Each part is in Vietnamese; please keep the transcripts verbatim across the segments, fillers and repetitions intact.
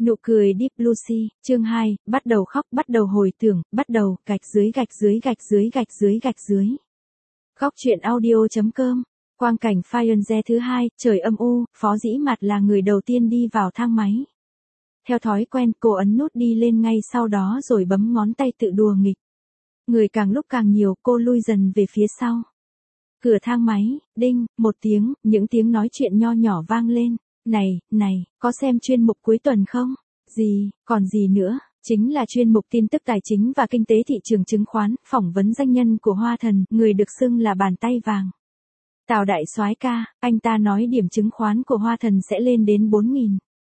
Nụ cười Deep Lucy, chương hai, bắt đầu khóc, bắt đầu hồi tưởng, bắt đầu, gạch dưới gạch dưới gạch dưới gạch dưới gạch dưới. Góc truyện audio.com, quang cảnh Firenze thứ hai, trời âm u, Phó Dĩ Mạt là người đầu tiên đi vào thang máy. Theo thói quen, cô ấn nút đi lên ngay sau đó rồi bấm ngón tay tự đùa nghịch. Người càng lúc càng nhiều, cô lui dần về phía sau. Cửa thang máy, đinh, một tiếng, những tiếng nói chuyện nho nhỏ vang lên. Này, này, có xem chuyên mục cuối tuần không? Gì, còn gì nữa? Chính là chuyên mục tin tức tài chính và kinh tế thị trường chứng khoán, phỏng vấn danh nhân của Hoa Thần, người được xưng là bàn tay vàng. Tào đại soái ca, anh ta nói điểm chứng khoán của Hoa Thần sẽ lên đến bốn nghìn.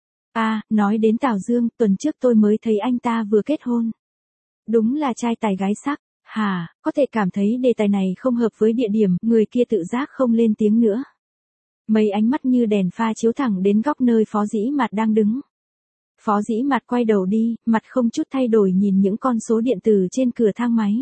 À, nói đến Tào Dương, tuần trước tôi mới thấy anh ta vừa kết hôn. Đúng là trai tài gái sắc. Hà, có thể cảm thấy đề tài này không hợp với địa điểm, người kia tự giác không lên tiếng nữa. Mấy ánh mắt như đèn pha chiếu thẳng đến góc nơi Phó Dĩ Mạt đang đứng. Phó Dĩ Mạt quay đầu đi, mặt không chút thay đổi nhìn những con số điện tử trên cửa thang máy.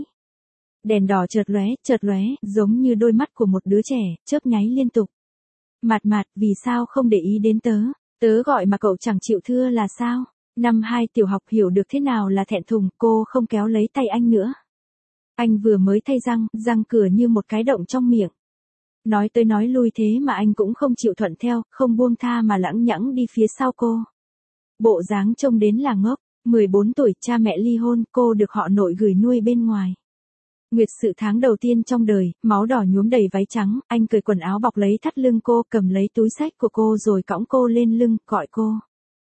Đèn đỏ chợt lóe, chợt lóe, giống như đôi mắt của một đứa trẻ, chớp nháy liên tục. Mạt Mạt, vì sao không để ý đến tớ? Tớ gọi mà cậu chẳng chịu thưa là sao? Năm hai tiểu học hiểu được thế nào là thẹn thùng, cô không kéo lấy tay anh nữa. Anh vừa mới thay răng, răng cửa như một cái động trong miệng. Nói tới nói lui thế mà anh cũng không chịu thuận theo, không buông tha mà lẳng nhẳng đi phía sau cô. Bộ dáng trông đến là ngốc, mười bốn tuổi, cha mẹ ly hôn, cô được họ nội gửi nuôi bên ngoài. Nguyệt sự tháng đầu tiên trong đời, máu đỏ nhuốm đầy váy trắng, anh cởi quần áo bọc lấy thắt lưng cô, cầm lấy túi xách của cô rồi cõng cô lên lưng, gọi cô.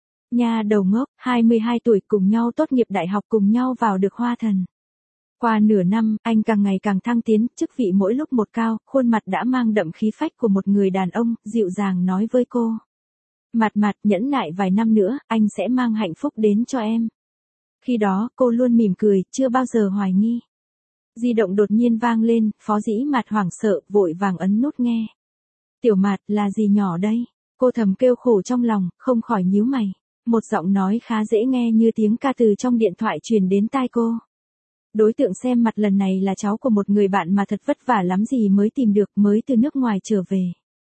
Nha đầu ngốc, hai mươi hai tuổi, cùng nhau tốt nghiệp đại học, cùng nhau vào được Hoa Thần. Qua nửa năm, anh càng ngày càng thăng tiến, chức vị mỗi lúc một cao, khuôn mặt đã mang đậm khí phách của một người đàn ông, dịu dàng nói với cô. Mạt Mạt, nhẫn nại vài năm nữa, anh sẽ mang hạnh phúc đến cho em. Khi đó, cô luôn mỉm cười, chưa bao giờ hoài nghi. Di động đột nhiên vang lên, Phó Dĩ Mạt hoảng sợ, vội vàng ấn nút nghe. Tiểu Mạt, là gì nhỏ đây? Cô thầm kêu khổ trong lòng, không khỏi nhíu mày. Một giọng nói khá dễ nghe như tiếng ca từ trong điện thoại truyền đến tai cô. Đối tượng xem mặt lần này là cháu của một người bạn mà thật vất vả lắm gì mới tìm được, mới từ nước ngoài trở về.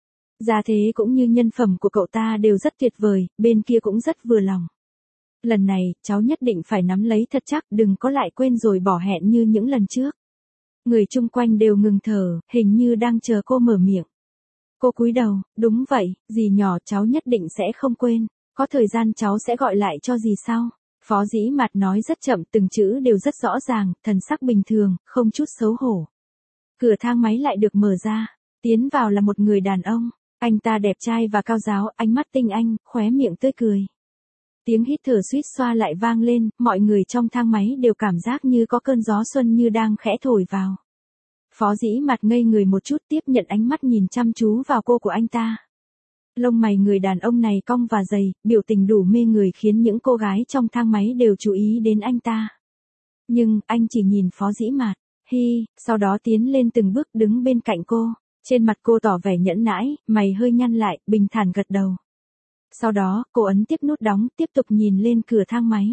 Gia thế cũng như nhân phẩm của cậu ta đều rất tuyệt vời, bên kia cũng rất vừa lòng. Lần này, cháu nhất định phải nắm lấy thật chắc, đừng có lại quên rồi bỏ hẹn như những lần trước. Người chung quanh đều ngừng thở, hình như đang chờ cô mở miệng. Cô cúi đầu, đúng vậy, dì nhỏ, cháu nhất định sẽ không quên, có thời gian cháu sẽ gọi lại cho dì sau. Phó Dĩ Mạt nói rất chậm, từng chữ đều rất rõ ràng, thần sắc bình thường, không chút xấu hổ. Cửa thang máy lại được mở ra, tiến vào là một người đàn ông, anh ta đẹp trai và cao ráo, ánh mắt tinh anh, khóe miệng tươi cười. Tiếng hít thở suýt xoa lại vang lên, mọi người trong thang máy đều cảm giác như có cơn gió xuân như đang khẽ thổi vào. Phó Dĩ Mạt ngây người một chút, tiếp nhận ánh mắt nhìn chăm chú vào cô của anh ta. Lông mày người đàn ông này cong và dày, biểu tình đủ mê người khiến những cô gái trong thang máy đều chú ý đến anh ta. Nhưng, anh chỉ nhìn Phó Dĩ Mạt, hi, sau đó tiến lên từng bước đứng bên cạnh cô. Trên mặt cô tỏ vẻ nhẫn nãi, mày hơi nhăn lại, bình thản gật đầu. Sau đó, cô ấn tiếp nút đóng, tiếp tục nhìn lên cửa thang máy.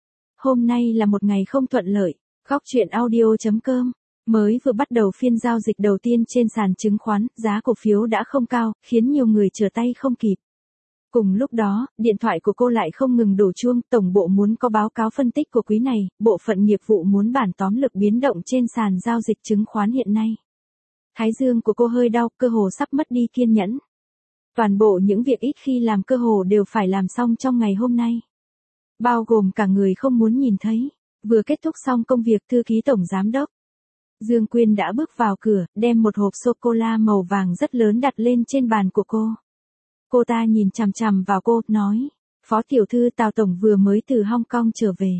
Hôm nay là một ngày không thuận lợi, góc truyện audio.com. Mới vừa bắt đầu phiên giao dịch đầu tiên trên sàn chứng khoán, giá cổ phiếu đã không cao, khiến nhiều người trở tay không kịp. Cùng lúc đó, điện thoại của cô lại không ngừng đổ chuông, tổng bộ muốn có báo cáo phân tích của quý này, bộ phận nghiệp vụ muốn bản tóm lực biến động trên sàn giao dịch chứng khoán hiện nay. Thái dương của cô hơi đau, cơ hồ sắp mất đi kiên nhẫn. Toàn bộ những việc ít khi làm cơ hồ đều phải làm xong trong ngày hôm nay. Bao gồm cả người không muốn nhìn thấy. Vừa kết thúc xong công việc, thư ký tổng giám đốc Dương Quyên đã bước vào cửa, đem một hộp sô-cô-la màu vàng rất lớn đặt lên trên bàn của cô. Cô ta nhìn chằm chằm vào cô, nói, Phó tiểu thư, Tào tổng vừa mới từ Hong Kong trở về.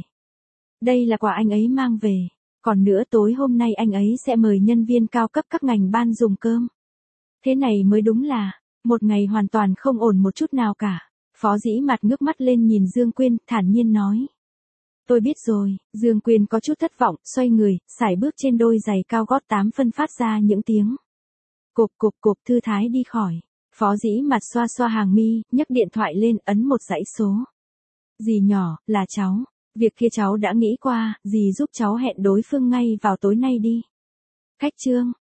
Đây là quà anh ấy mang về, còn nữa tối hôm nay anh ấy sẽ mời nhân viên cao cấp các ngành ban dùng cơm. Thế này mới đúng là, một ngày hoàn toàn không ổn một chút nào cả. Phó Dĩ Mạt ngước mắt lên nhìn Dương Quyên, thản nhiên nói. Tôi biết rồi, Dương Quyên có chút thất vọng, xoay người, sải bước trên đôi giày cao gót tám phân phát ra những tiếng. Cộp cộp cộp, thư thái đi khỏi. Phó Dĩ Mạt xoa xoa hàng mi, nhấc điện thoại lên, ấn một dãy số. Dì nhỏ, là cháu. Việc kia cháu đã nghĩ qua, dì giúp cháu hẹn đối phương ngay vào tối nay đi. Khách trương,